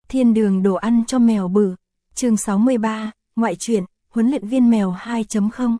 Thiên đường đồ ăn cho mèo bự. Chương 63, ngoại truyện, huấn luyện viên mèo 2.0.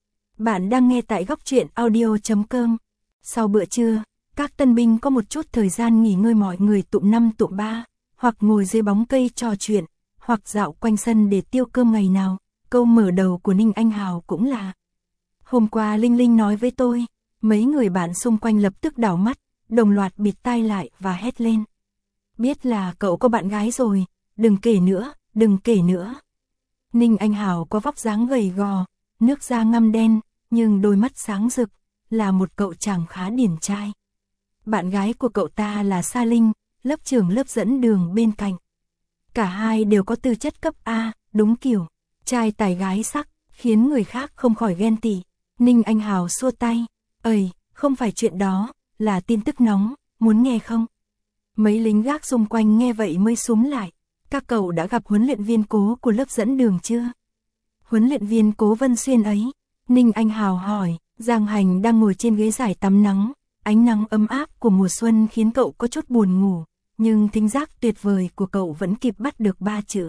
Bạn đang nghe tại góc truyện audio.com. Sau bữa trưa, các tân binh có một chút thời gian nghỉ ngơi, mọi người tụm 5 tụm 3, hoặc ngồi dưới bóng cây trò chuyện, hoặc dạo quanh sân để tiêu cơm ngày nào. Câu mở đầu của Ninh Anh Hào cũng là: hôm qua Linh Linh nói với tôi. Mấy người bạn xung quanh lập tức đảo mắt, đồng loạt bịt tai lại và hét lên: biết là cậu có bạn gái rồi, đừng kể nữa, đừng kể nữa. Ninh Anh Hào có vóc dáng gầy gò, nước da ngăm đen, nhưng đôi mắt sáng rực, là một cậu chàng khá điển trai. Bạn gái của cậu ta là Sa Linh, lớp trưởng lớp dẫn đường bên cạnh. Cả hai đều có tư chất cấp A, đúng kiểu trai tài gái sắc, khiến người khác không khỏi ghen tị. Ninh Anh Hào xua tay: "Ơi, không phải chuyện đó, là tin tức nóng, muốn nghe không?" Mấy lính gác xung quanh nghe vậy mới xúm lại. Các cậu đã gặp huấn luyện viên Cố của lớp dẫn đường chưa? Huấn luyện viên Cố Vân Xuyên ấy? Ninh Anh Hào hỏi. Giang Hành đang ngồi trên ghế giải tắm nắng, ánh nắng ấm áp của mùa xuân khiến cậu có chút buồn ngủ, nhưng thính giác tuyệt vời của cậu vẫn kịp bắt được 3 chữ.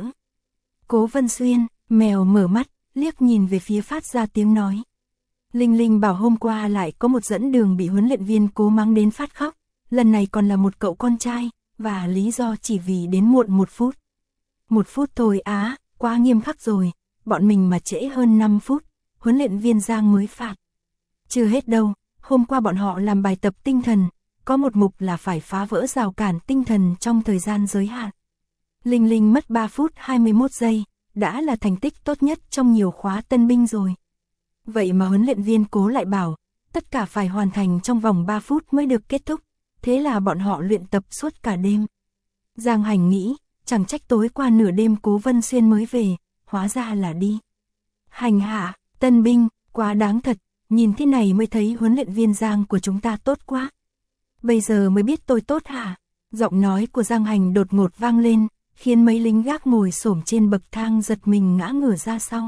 Cố Vân Xuyên. Mèo mở mắt, liếc nhìn về phía phát ra tiếng nói. Linh Linh bảo hôm qua lại có một dẫn đường bị huấn luyện viên Cố mắng đến phát khóc, lần này còn là một cậu con trai, và lý do chỉ vì đến muộn 1 phút. 1 phút thôi á, quá nghiêm khắc rồi, bọn mình mà trễ hơn 5 phút, huấn luyện viên Giang mới phạt. Chưa hết đâu, hôm qua bọn họ làm bài tập tinh thần, có một mục là phải phá vỡ rào cản tinh thần trong thời gian giới hạn. Linh Linh mất 3 phút 21 giây, đã là thành tích tốt nhất trong nhiều khóa tân binh rồi. Vậy mà huấn luyện viên Cố lại bảo, tất cả phải hoàn thành trong vòng 3 phút mới được kết thúc, thế là bọn họ luyện tập suốt cả đêm. Giang Hành nghĩ, chẳng trách tối qua nửa đêm Cố Vân Xuyên mới về, hóa ra là đi hành hạ tân binh, quá đáng thật, nhìn thế này mới thấy huấn luyện viên Giang của chúng ta tốt quá. Bây giờ mới biết tôi tốt hả? Giọng nói của Giang Hành đột ngột vang lên, khiến mấy lính gác ngồi xổm trên bậc thang giật mình ngã ngửa ra sau.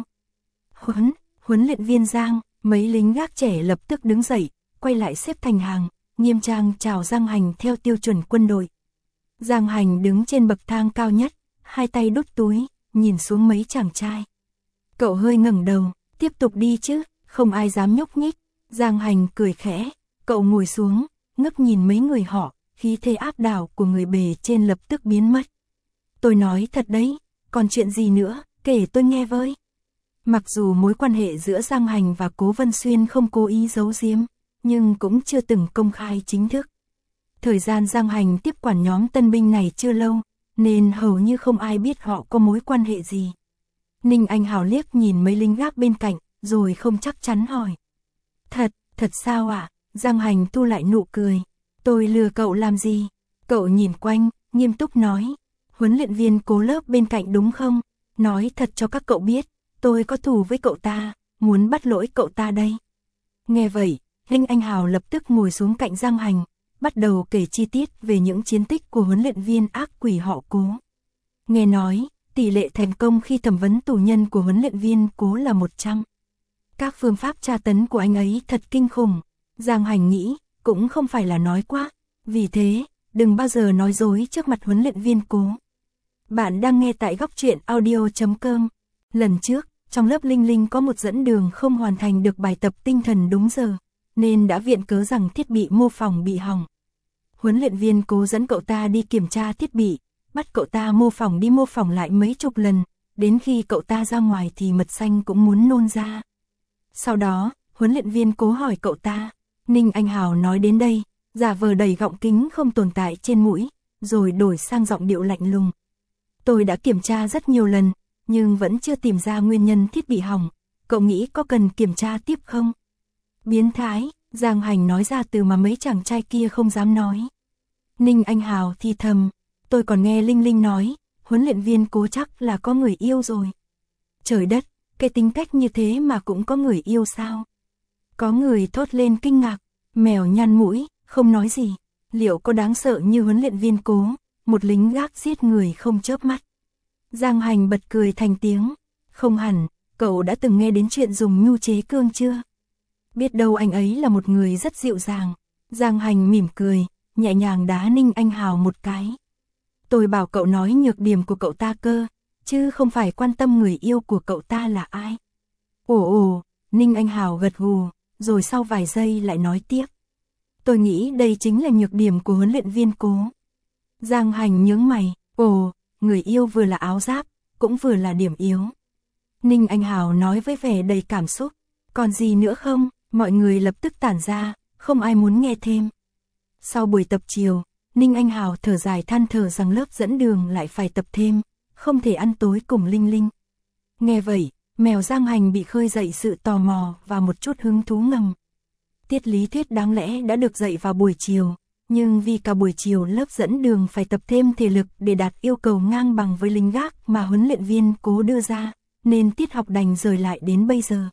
Huấn luyện viên Giang. Mấy lính gác trẻ lập tức đứng dậy, quay lại xếp thành hàng, nghiêm trang chào Giang Hành theo tiêu chuẩn quân đội. Giang Hành đứng trên bậc thang cao nhất, hai tay đút túi, nhìn xuống mấy chàng trai. Cậu hơi ngẩng đầu, tiếp tục đi chứ, không ai dám nhúc nhích. Giang Hành cười khẽ, cậu ngồi xuống, ngước nhìn mấy người họ, khí thế áp đảo của người bề trên lập tức biến mất. Tôi nói thật đấy, còn chuyện gì nữa, kể tôi nghe với. Mặc dù mối quan hệ giữa Giang Hành và Cố Vân Xuyên không cố ý giấu giếm, nhưng cũng chưa từng công khai chính thức. Thời gian Giang Hành tiếp quản nhóm tân binh này chưa lâu, nên hầu như không ai biết họ có mối quan hệ gì. Ninh Anh Hào liếc nhìn mấy lính gác bên cạnh, rồi không chắc chắn hỏi. Thật sao ạ? Giang Hành thu lại nụ cười. Tôi lừa cậu làm gì? Cậu nhìn quanh, nghiêm túc nói. Huấn luyện viên Cố lớp bên cạnh đúng không? Nói thật cho các cậu biết, tôi có thù với cậu ta, muốn bắt lỗi cậu ta đây. Nghe vậy, Ninh Anh Hào lập tức ngồi xuống cạnh Giang Hành, bắt đầu kể chi tiết về những chiến tích của huấn luyện viên ác quỷ họ Cố. Nghe nói, tỷ lệ thành công khi thẩm vấn tù nhân của huấn luyện viên Cố là 100. Các phương pháp tra tấn của anh ấy thật kinh khủng. Giang Hành nghĩ, cũng không phải là nói quá, vì thế, đừng bao giờ nói dối trước mặt huấn luyện viên Cố. Bạn đang nghe tại góc truyện audio.com. Lần trước, trong lớp Linh Linh có một dẫn đường không hoàn thành được bài tập tinh thần đúng giờ, nên đã viện cớ rằng thiết bị mô phỏng bị hỏng. Huấn luyện viên Cố dẫn cậu ta đi kiểm tra thiết bị, bắt cậu ta mô phỏng đi mô phỏng lại mấy chục lần, đến khi cậu ta ra ngoài thì mật xanh cũng muốn nôn ra. Sau đó, huấn luyện viên Cố hỏi cậu ta. Ninh Anh Hào nói đến đây, giả vờ đầy gọng kính không tồn tại trên mũi, rồi đổi sang giọng điệu lạnh lùng. Tôi đã kiểm tra rất nhiều lần, nhưng vẫn chưa tìm ra nguyên nhân thiết bị hỏng, cậu nghĩ có cần kiểm tra tiếp không? Biến thái, Giang Hành nói ra từ mà mấy chàng trai kia không dám nói. Ninh Anh Hào thì thầm, tôi còn nghe Linh Linh nói, huấn luyện viên Cố chắc là có người yêu rồi. Trời đất, cái tính cách như thế mà cũng có người yêu sao? Có người thốt lên kinh ngạc, mèo nhăn mũi, không nói gì. Liệu có đáng sợ như huấn luyện viên Cố, một lính gác giết người không chớp mắt? Giang Hành bật cười thành tiếng. Không hẳn, cậu đã từng nghe đến chuyện dùng nhu chế cương chưa? Biết đâu anh ấy là một người rất dịu dàng. Giang Hành mỉm cười, nhẹ nhàng đá Ninh Anh Hào một cái. Tôi bảo cậu nói nhược điểm của cậu ta cơ, chứ không phải quan tâm người yêu của cậu ta là ai. Ồ, Ninh Anh Hào gật gù, rồi sau vài giây lại nói tiếp. Tôi nghĩ đây chính là nhược điểm của huấn luyện viên Cố. Giang Hành nhướng mày, người yêu vừa là áo giáp, cũng vừa là điểm yếu. Ninh Anh Hào nói với vẻ đầy cảm xúc, còn gì nữa không? Mọi người lập tức tản ra, không ai muốn nghe thêm. Sau buổi tập chiều, Ninh Anh Hào thở dài than thở rằng lớp dẫn đường lại phải tập thêm, không thể ăn tối cùng Linh Linh. Nghe vậy, mèo Giang Hành bị khơi dậy sự tò mò và một chút hứng thú ngầm. Tiết lý thuyết đáng lẽ đã được dạy vào buổi chiều, nhưng vì cả buổi chiều lớp dẫn đường phải tập thêm thể lực để đạt yêu cầu ngang bằng với lính gác mà huấn luyện viên Cố đưa ra, nên tiết học đành rời lại đến bây giờ.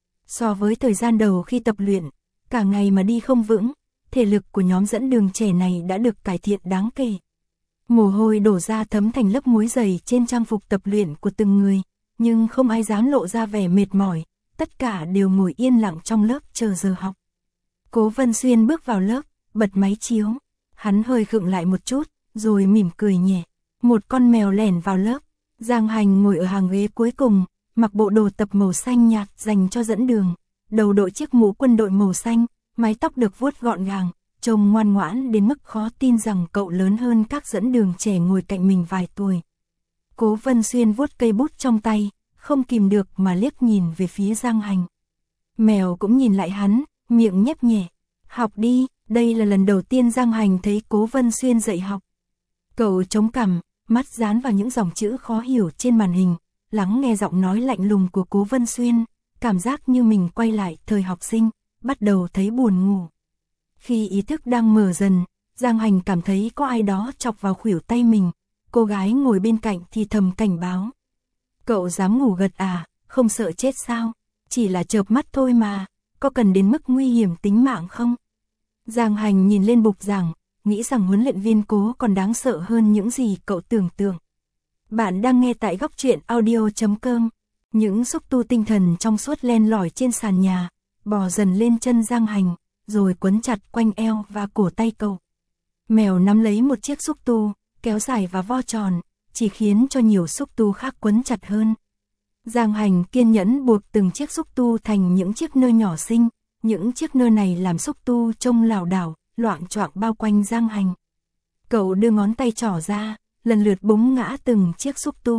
So với thời gian đầu khi tập luyện, cả ngày mà đi không vững, thể lực của nhóm dẫn đường trẻ này đã được cải thiện đáng kể. Mồ hôi đổ ra thấm thành lớp muối dày trên trang phục tập luyện của từng người, nhưng không ai dám lộ ra vẻ mệt mỏi, tất cả đều ngồi yên lặng trong lớp chờ giờ học. Cố Vân Xuyên bước vào lớp, bật máy chiếu, hắn hơi khựng lại một chút, rồi mỉm cười nhẹ. Một con mèo lẻn vào lớp, Giang Hành ngồi ở hàng ghế cuối cùng, mặc bộ đồ tập màu xanh nhạt dành cho dẫn đường, đầu đội chiếc mũ quân đội màu xanh, mái tóc được vuốt gọn gàng, trông ngoan ngoãn đến mức khó tin rằng cậu lớn hơn các dẫn đường trẻ ngồi cạnh mình vài tuổi. Cố Vân Xuyên vuốt cây bút trong tay, không kìm được mà liếc nhìn về phía Giang Hành. Mèo cũng nhìn lại hắn, miệng nhếch nhẹ. Học đi, đây là lần đầu tiên Giang Hành thấy Cố Vân Xuyên dạy học. Cậu chống cằm, mắt dán vào những dòng chữ khó hiểu trên màn hình, lắng nghe giọng nói lạnh lùng của Cố Vân Xuyên, cảm giác như mình quay lại thời học sinh, bắt đầu thấy buồn ngủ. Khi ý thức đang mở dần, Giang Hành cảm thấy có ai đó chọc vào khuỷu tay mình, cô gái ngồi bên cạnh thì thầm cảnh báo. Cậu dám ngủ gật à, không sợ chết sao? Chỉ là chợp mắt thôi mà, có cần đến mức nguy hiểm tính mạng không? Giang Hành nhìn lên bục giảng, nghĩ rằng huấn luyện viên Cố còn đáng sợ hơn những gì cậu tưởng tượng. Bạn đang nghe tại Góc Truyện Audio.com. Những xúc tu tinh thần trong suốt len lỏi trên sàn nhà, bò dần lên chân Giang Hành, rồi quấn chặt quanh eo và cổ tay cậu. Mèo nắm lấy một chiếc xúc tu, kéo dài và vo tròn, chỉ khiến cho nhiều xúc tu khác quấn chặt hơn. Giang Hành kiên nhẫn buộc từng chiếc xúc tu thành những chiếc nơ nhỏ xinh, những chiếc nơ này làm xúc tu trông lảo đảo, loạng choạng bao quanh Giang Hành. Cậu đưa ngón tay trỏ ra, lần lượt búng ngã từng chiếc xúc tu.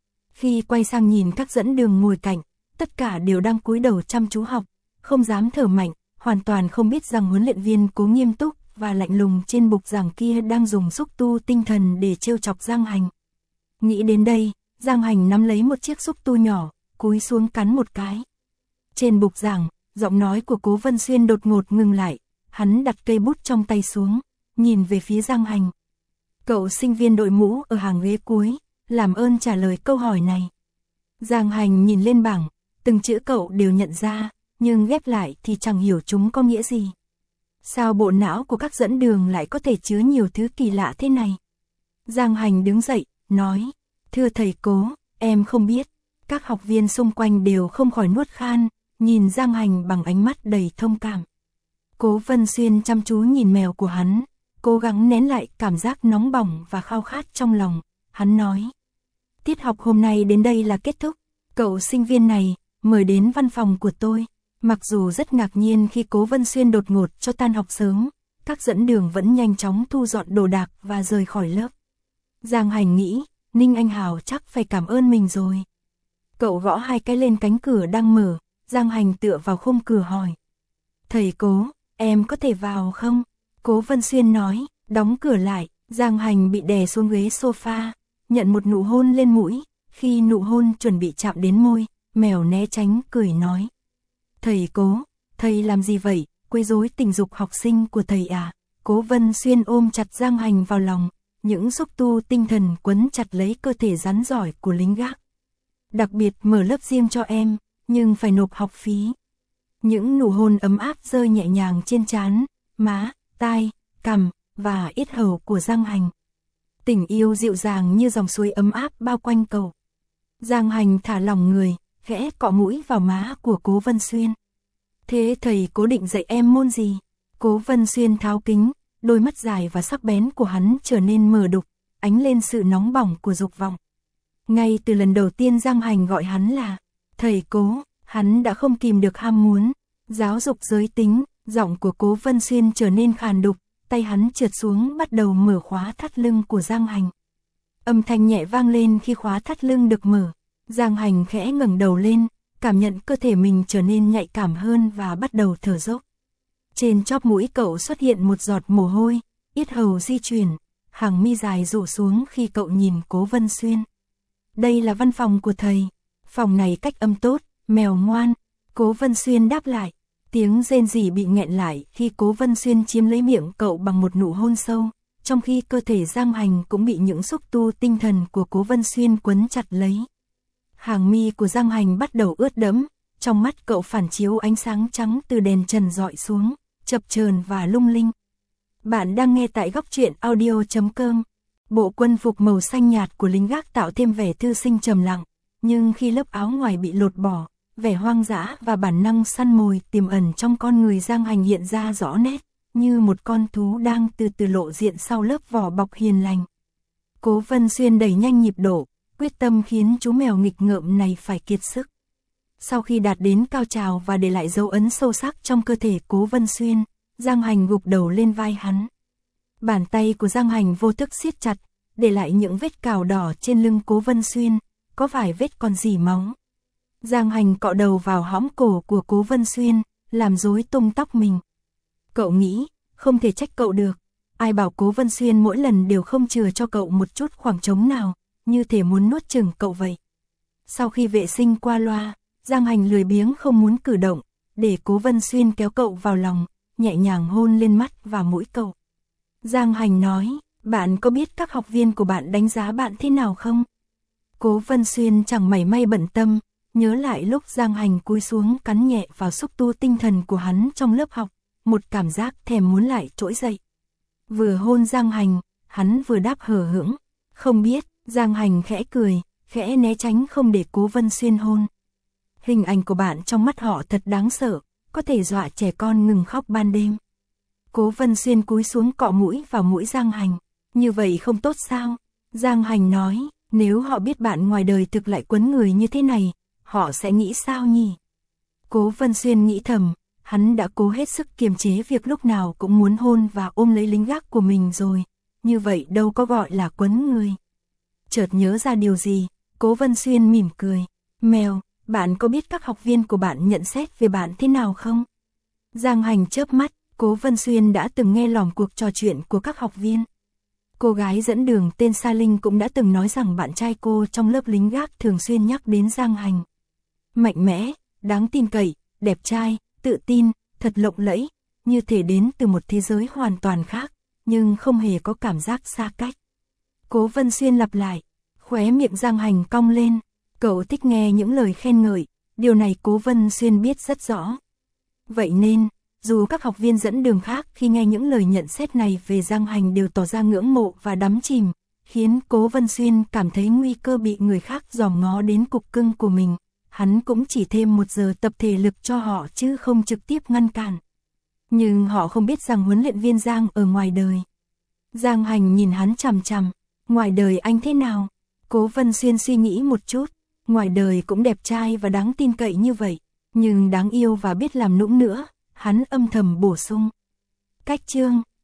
Khi quay sang nhìn các dẫn đường ngồi cạnh, tất cả đều đang cúi đầu chăm chú học, không dám thở mạnh, hoàn toàn không biết rằng huấn luyện viên Cố nghiêm túc và lạnh lùng trên bục giảng kia đang dùng xúc tu tinh thần để trêu chọc Giang Hành. Nghĩ đến đây, Giang Hành nắm lấy một chiếc xúc tu nhỏ, cúi xuống cắn một cái. Trên bục giảng, giọng nói của Cố Vân Xuyên đột ngột ngừng lại, hắn đặt cây bút trong tay xuống, nhìn về phía Giang Hành. Cậu sinh viên đội mũ ở hàng ghế cuối, làm ơn trả lời câu hỏi này. Giang Hành nhìn lên bảng, từng chữ cậu đều nhận ra, nhưng ghép lại thì chẳng hiểu chúng có nghĩa gì. Sao bộ não của các dẫn đường lại có thể chứa nhiều thứ kỳ lạ thế này? Giang Hành đứng dậy, nói, thưa thầy Cố, em không biết. Các học viên xung quanh đều không khỏi nuốt khan, nhìn Giang Hành bằng ánh mắt đầy thông cảm. Cố Vân Xuyên chăm chú nhìn mèo của hắn, cố gắng nén lại cảm giác nóng bỏng và khao khát trong lòng. Hắn nói, tiết học hôm nay đến đây là kết thúc. Cậu sinh viên này, mời đến văn phòng của tôi. Mặc dù rất ngạc nhiên khi Cố Vân Xuyên đột ngột cho tan học sớm, các dẫn đường vẫn nhanh chóng thu dọn đồ đạc và rời khỏi lớp. Giang Hành nghĩ, Ninh Anh Hào chắc phải cảm ơn mình rồi. Cậu gõ hai cái lên cánh cửa đang mở, Giang Hành tựa vào khung cửa hỏi. Thầy Cố, em có thể vào không? Cố Vân Xuyên nói, đóng cửa lại. Giang Hành bị đè xuống ghế sofa, nhận một nụ hôn lên mũi. Khi nụ hôn chuẩn bị chạm đến môi, mèo né tránh cười nói. Thầy Cố, thầy làm gì vậy, quấy rối tình dục học sinh của thầy à? Cố Vân Xuyên ôm chặt Giang Hành vào lòng, những xúc tu tinh thần quấn chặt lấy cơ thể rắn giỏi của lính gác. Đặc biệt mở lớp riêng cho em, nhưng phải nộp học phí. Những nụ hôn ấm áp rơi nhẹ nhàng trên trán, má, tai, cằm và yết hầu của Giang Hành. Tình yêu dịu dàng như dòng suối ấm áp bao quanh cậu. Giang Hành thả lỏng người, khẽ cọ mũi vào má của Cố Vân Xuyên. Thế thầy Cố định dạy em môn gì? Cố Vân Xuyên tháo kính, đôi mắt dài và sắc bén của hắn trở nên mờ đục, ánh lên sự nóng bỏng của dục vọng. Ngay từ lần đầu tiên Giang Hành gọi hắn là thầy Cố, hắn đã không kìm được ham muốn giáo dục giới tính. Giọng của Cố Vân Xuyên trở nên khàn đục, tay hắn trượt xuống bắt đầu mở khóa thắt lưng của Giang Hành. Âm thanh nhẹ vang lên khi khóa thắt lưng được mở. Giang Hành khẽ ngẩng đầu lên, cảm nhận cơ thể mình trở nên nhạy cảm hơn và bắt đầu thở dốc. Trên chóp mũi cậu xuất hiện một giọt mồ hôi, yết hầu di chuyển, hàng mi dài rủ xuống khi cậu nhìn Cố Vân Xuyên. Đây là văn phòng của thầy, phòng này cách âm tốt, mèo ngoan. Cố Vân Xuyên đáp lại, tiếng rên rỉ bị nghẹn lại khi Cố Vân Xuyên chiếm lấy miệng cậu bằng một nụ hôn sâu, trong khi cơ thể Giang Hành cũng bị những xúc tu tinh thần của Cố Vân Xuyên quấn chặt lấy. Hàng mi của Giang Hành bắt đầu ướt đẫm, trong mắt cậu phản chiếu ánh sáng trắng từ đèn trần dọi xuống, chập chờn và lung linh. Bạn đang nghe tại Góc Truyện Audio.com. Bộ quân phục màu xanh nhạt của lính gác tạo thêm vẻ thư sinh trầm lặng, nhưng khi lớp áo ngoài bị lột bỏ, vẻ hoang dã và bản năng săn mồi tiềm ẩn trong con người Giang Hành hiện ra rõ nét, như một con thú đang từ từ lộ diện sau lớp vỏ bọc hiền lành. Cố Vân Xuyên đẩy nhanh nhịp độ, quyết tâm khiến chú mèo nghịch ngợm này phải kiệt sức. Sau khi đạt đến cao trào và để lại dấu ấn sâu sắc trong cơ thể Cố Vân Xuyên, Giang Hành gục đầu lên vai hắn. Bàn tay của Giang Hành vô thức siết chặt, để lại những vết cào đỏ trên lưng Cố Vân Xuyên, có vài vết còn rỉ máu. Giang Hành cọ đầu vào hõm cổ của Cố Vân Xuyên, làm rối tung tóc mình. Cậu nghĩ, không thể trách cậu được, ai bảo Cố Vân Xuyên mỗi lần đều không chừa cho cậu một chút khoảng trống nào, như thể muốn nuốt chửng cậu vậy. Sau khi vệ sinh qua loa, Giang Hành lười biếng không muốn cử động, để Cố Vân Xuyên kéo cậu vào lòng, nhẹ nhàng hôn lên mắt và mũi cậu. Giang Hành nói, bạn có biết các học viên của bạn đánh giá bạn thế nào không? Cố Vân Xuyên chẳng mảy may bận tâm, nhớ lại lúc Giang Hành cúi xuống cắn nhẹ vào xúc tu tinh thần của hắn trong lớp học, một cảm giác thèm muốn lại trỗi dậy. Vừa hôn Giang Hành, hắn vừa đáp hờ hững, không biết. Giang Hành khẽ cười, khẽ né tránh không để Cố Vân Xuyên hôn. Hình ảnh của bạn trong mắt họ thật đáng sợ, có thể dọa trẻ con ngừng khóc ban đêm. Cố Vân Xuyên cúi xuống cọ mũi vào mũi Giang Hành, như vậy không tốt sao? Giang Hành nói, nếu họ biết bạn ngoài đời thực lại quấn người như thế này, họ sẽ nghĩ sao nhỉ? Cố Vân Xuyên nghĩ thầm, hắn đã cố hết sức kiềm chế việc lúc nào cũng muốn hôn và ôm lấy lính gác của mình rồi, như vậy đâu có gọi là quấn người. Chợt nhớ ra điều gì, Cố Vân Xuyên mỉm cười, mèo, bạn có biết các học viên của bạn nhận xét về bạn thế nào không? Giang Hành chớp mắt, Cố Vân Xuyên đã từng nghe lỏm cuộc trò chuyện của các học viên. Cô gái dẫn đường tên Sa Linh cũng đã từng nói rằng bạn trai cô trong lớp lính gác thường xuyên nhắc đến Giang Hành. Mạnh mẽ, đáng tin cậy, đẹp trai, tự tin, thật lộng lẫy, như thể đến từ một thế giới hoàn toàn khác, nhưng không hề có cảm giác xa cách. Cố Vân Xuyên lặp lại, khóe miệng Giang Hành cong lên, cậu thích nghe những lời khen ngợi, điều này Cố Vân Xuyên biết rất rõ. Vậy nên, dù các học viên dẫn đường khác khi nghe những lời nhận xét này về Giang Hành đều tỏ ra ngưỡng mộ và đắm chìm, khiến Cố Vân Xuyên cảm thấy nguy cơ bị người khác dòm ngó đến cục cưng của mình, hắn cũng chỉ thêm 1 giờ tập thể lực cho họ chứ không trực tiếp ngăn cản. Nhưng họ không biết rằng huấn luyện viên Giang ở ngoài đời. Giang Hành nhìn hắn chằm chằm, ngoài đời anh thế nào? Cố Vân Xuyên suy nghĩ một chút, ngoài đời cũng đẹp trai và đáng tin cậy như vậy, nhưng đáng yêu và biết làm nũng nữa, hắn âm thầm bổ sung. Cách chương